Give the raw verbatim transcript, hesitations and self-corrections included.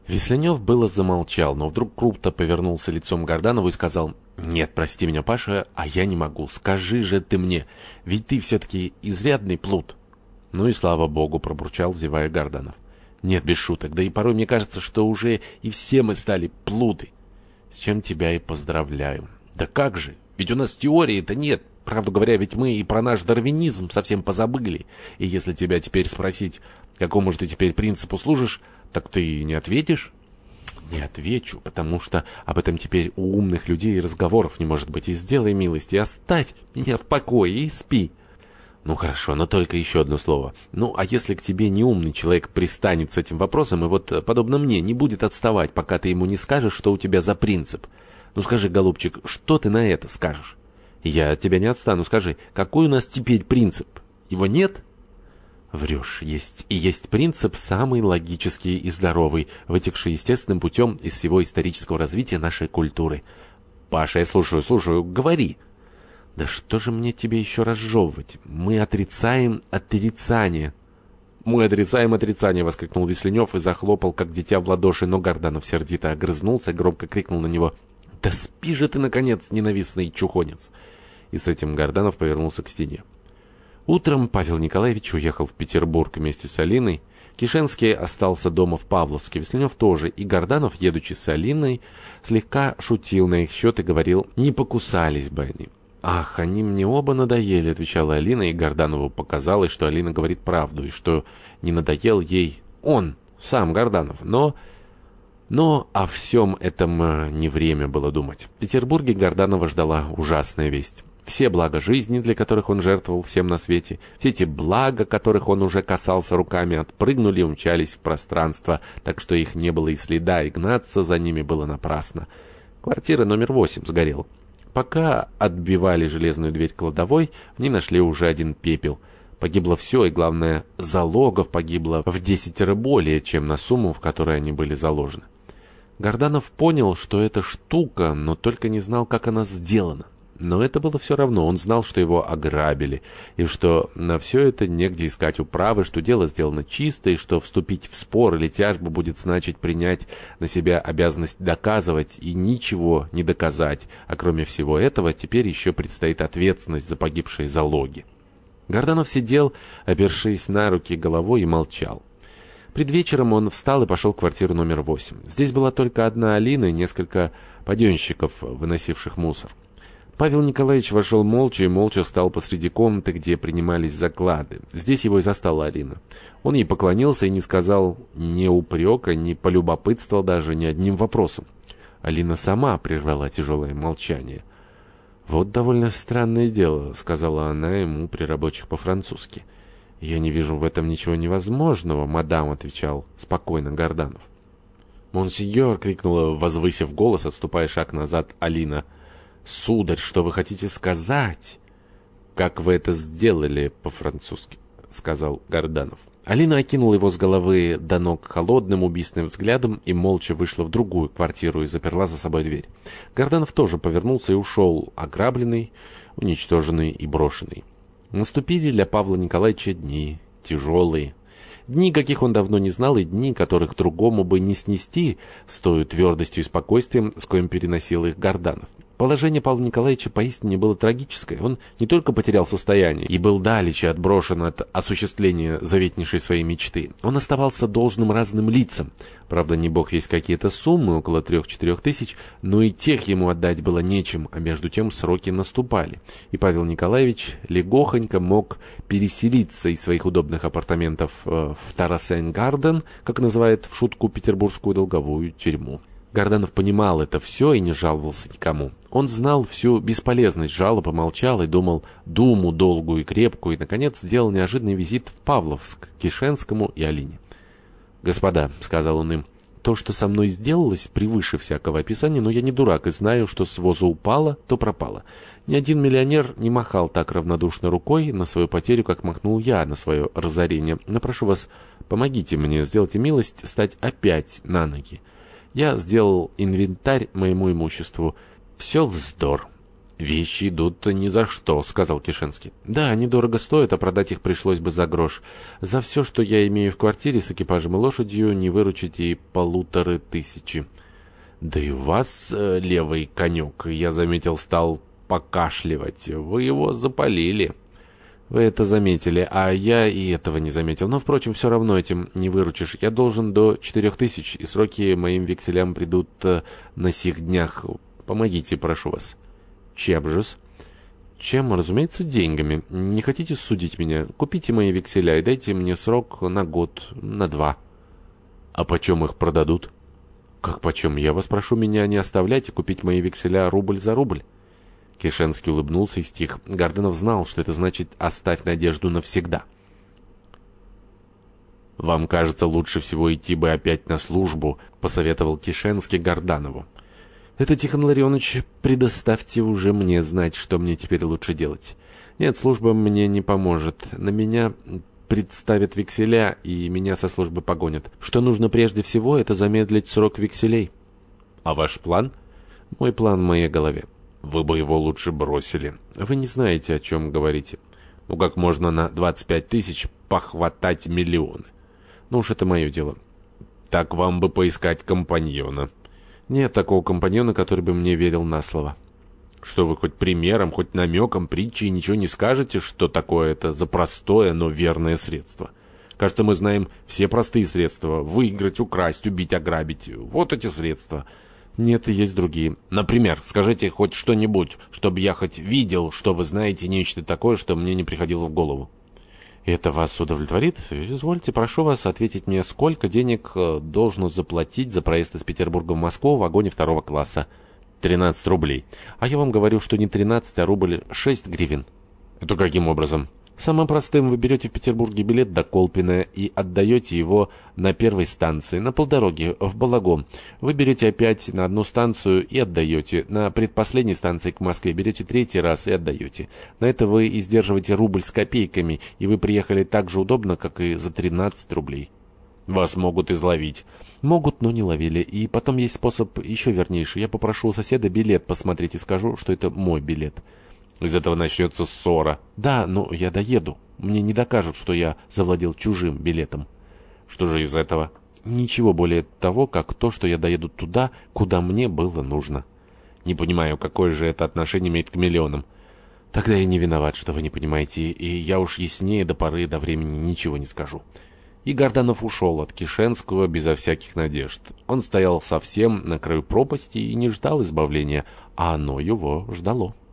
Весленев было замолчал, но вдруг круто повернулся лицом к Гарданову и сказал: «Нет, прости меня, Паша, а я не могу. Скажи же ты мне, ведь ты все-таки изрядный плут». «Ну и слава богу», — пробурчал, зевая, Гарданов. «Нет, без шуток, да и порой мне кажется, что уже и все мы стали плуты. С чем тебя и поздравляю». «Да как же, ведь у нас теории-то нет. Правду говоря, ведь мы и про наш дарвинизм совсем позабыли. И если тебя теперь спросить, какому же ты теперь принципу служишь, так ты не ответишь?» «Не отвечу, потому что об этом теперь у умных людей разговоров не может быть. И сделай милость, и оставь меня в покое, и спи». «Ну хорошо, но только еще одно слово. Ну, а если к тебе неумный человек пристанет с этим вопросом, и вот, подобно мне, не будет отставать, пока ты ему не скажешь, что у тебя за принцип? Ну скажи, голубчик, что ты на это скажешь?» «Я от тебя не отстану. Скажи, какой у нас теперь принцип? Его нет?» «Врешь. Есть. И есть принцип самый логический и здоровый, вытекший естественным путем из всего исторического развития нашей культуры». «Паша, я слушаю, слушаю. Говори». «Да что же мне тебе еще разжевывать? Мы отрицаем отрицание». «Мы отрицаем отрицание!» — воскликнул Весленев и захлопал, как дитя, в ладоши, но Гарданов сердито огрызнулся и громко крикнул на него: «Да спи же ты, наконец, ненавистный чухонец!» И с этим Гарданов повернулся к стене. Утром Павел Николаевич уехал в Петербург вместе с Алиной. Кишенский остался дома в Павловске, Весленев тоже, и Гарданов, едучи с Алиной, слегка шутил на их счет и говорил: «Не покусались бы они». «Ах, они мне оба надоели», — отвечала Алина, и Гарданову показалось, что Алина говорит правду, и что не надоел ей он, сам Гарданов. Но... Но о всем этом не время было думать. В Петербурге Гарданова ждала ужасная весть. Все блага жизни, для которых он жертвовал всем на свете, все эти блага, которых он уже касался руками, отпрыгнули и умчались в пространство, так что их не было и следа, и гнаться за ними было напрасно. Квартира номер восемь сгорела. Пока отбивали железную дверь кладовой, в ней нашли уже один пепел. Погибло все, и, главное, залогов погибло в десятеро более, чем на сумму, в которой они были заложены. Гарданов понял, что это штука, но только не знал, как она сделана. Но это было все равно. Он знал, что его ограбили, и что на все это негде искать управы, что дело сделано чисто, и что вступить в спор или тяжбу будет значить принять на себя обязанность доказывать и ничего не доказать, а кроме всего этого теперь еще предстоит ответственность за погибшие залоги. Гарданов сидел, опершись на руки головой, и молчал. Пред вечером он встал и пошел в квартиру номер восемь. Здесь была только одна Алина и несколько паденщиков, выносивших мусор. Павел Николаевич вошел молча и молча встал посреди комнаты, где принимались заклады. Здесь его и застала Алина. Он ей поклонился и не сказал ни упрека, ни полюбопытствовал даже ни одним вопросом. Алина сама прервала тяжелое молчание. «Вот довольно странное дело», — сказала она ему при рабочих по-французски. «Я не вижу в этом ничего невозможного, мадам», — отвечал спокойно Гарданов. «Монсеньор!» — крикнула, возвысив голос, отступая шаг назад, Алина. «Сударь, что вы хотите сказать?» «Как вы это сделали по-французски?» — сказал Гарданов. Алина окинула его с головы до ног холодным убийственным взглядом и молча вышла в другую квартиру и заперла за собой дверь. Гарданов тоже повернулся и ушел, ограбленный, уничтоженный и брошенный. Наступили для Павла Николаевича дни тяжелые. Дни, каких он давно не знал, и дни, которых другому бы не снести с той твердостью и спокойствием, с коим переносил их Гарданов. Положение Павла Николаевича поистине было трагическое. Он не только потерял состояние и был далече отброшен от осуществления заветнейшей своей мечты. Он оставался должным разным лицам. Правда, не бог есть какие-то суммы, около трех-четырех тысяч, но и тех ему отдать было нечем, а между тем сроки наступали. И Павел Николаевич легохонько мог переселиться из своих удобных апартаментов в Тарасен-Гарден, как называют в шутку петербургскую долговую тюрьму. Гарданов понимал это все и не жаловался никому. Он знал всю бесполезность жалоб и молчал, и думал думу долгую и крепкую, и, наконец, сделал неожиданный визит в Павловск, к Кишенскому и Алине. «Господа», — сказал он им, — «то, что со мной сделалось, превыше всякого описания, но я не дурак и знаю, что с воза упало, то пропало. Ни один миллионер не махал так равнодушно рукой на свою потерю, как махнул я на свое разорение. Но прошу вас, помогите мне, сделайте милость стать опять на ноги. Я сделал инвентарь моему имуществу. Все вздор. «Вещи идут ни за что», — сказал Кишенский. «Да, они дорого стоят, а продать их пришлось бы за грош. За все, что я имею в квартире с экипажем и лошадью, не выручите и полуторы тысячи». «Да и у вас э, левый конек, я заметил, стал покашливать. Вы его запалили». «Вы это заметили, а я и этого не заметил. Но, впрочем, все равно этим не выручишь. Я должен до четырех тысяч, и сроки моим векселям придут э, на сих днях. Помогите, прошу вас». «Чем же-с?» «Чем, разумеется, деньгами. Не хотите судить меня? Купите мои векселя и дайте мне срок на год, на два». «А почем их продадут?» «Как почем? Я вас прошу меня не оставлять и купить мои векселя рубль за рубль». Кишенский улыбнулся и стих. Гордонов знал, что это значит «оставь надежду навсегда». «Вам, кажется, лучше всего идти бы опять на службу», — посоветовал Кишенский Горданову. «Это, Тихон Ларионович, предоставьте уже мне знать, что мне теперь лучше делать. Нет, служба мне не поможет. На меня представят векселя, и меня со службы погонят. Что нужно прежде всего, это замедлить срок векселей». «А ваш план?» «Мой план в моей голове». «Вы бы его лучше бросили. Вы не знаете, о чем говорите. Ну, как можно на двадцать пять тысяч похватать миллионы? Ну уж это мое дело». «Так вам бы поискать компаньона». «Нет такого компаньона, который бы мне верил на слово». «Что вы хоть примером, хоть намеком, притчей ничего не скажете, что такое это за простое, но верное средство? Кажется, мы знаем все простые средства. Выиграть, украсть, убить, ограбить. Вот эти средства». «Нет, и есть другие». «Например, скажите хоть что-нибудь, чтобы я хоть видел, что вы знаете нечто такое, что мне не приходило в голову». «Это вас удовлетворит? Извольте, прошу вас ответить мне, сколько денег должно заплатить за проезд из Петербурга в Москву в вагоне второго класса?» «тринадцать рублей. А я вам говорю, что не тринадцать, а рубль шесть гривен». «Это каким образом?» «Самым простым. Вы берете в Петербурге билет до Колпина и отдаете его на первой станции, на полдороги, в Балагом. Вы берете опять на одну станцию и отдаете. На предпоследней станции к Москве берете третий раз и отдаете. На это вы издерживаете рубль с копейками, и вы приехали так же удобно, как и за тринадцать рублей». «Вас могут изловить». «Могут, но не ловили. И потом есть способ еще вернейший. Я попрошу у соседа билет посмотреть и скажу, что это мой билет». «Из этого начнется ссора». «Да, но я доеду. Мне не докажут, что я завладел чужим билетом». «Что же из этого?» «Ничего более того, как то, что я доеду туда, куда мне было нужно». «Не понимаю, какое же это отношение имеет к миллионам». «Тогда я не виноват, что вы не понимаете, и я уж яснее до поры до времени ничего не скажу». И Горданов ушел от Кишенского безо всяких надежд. Он стоял совсем на краю пропасти и не ждал избавления, а оно его ждало.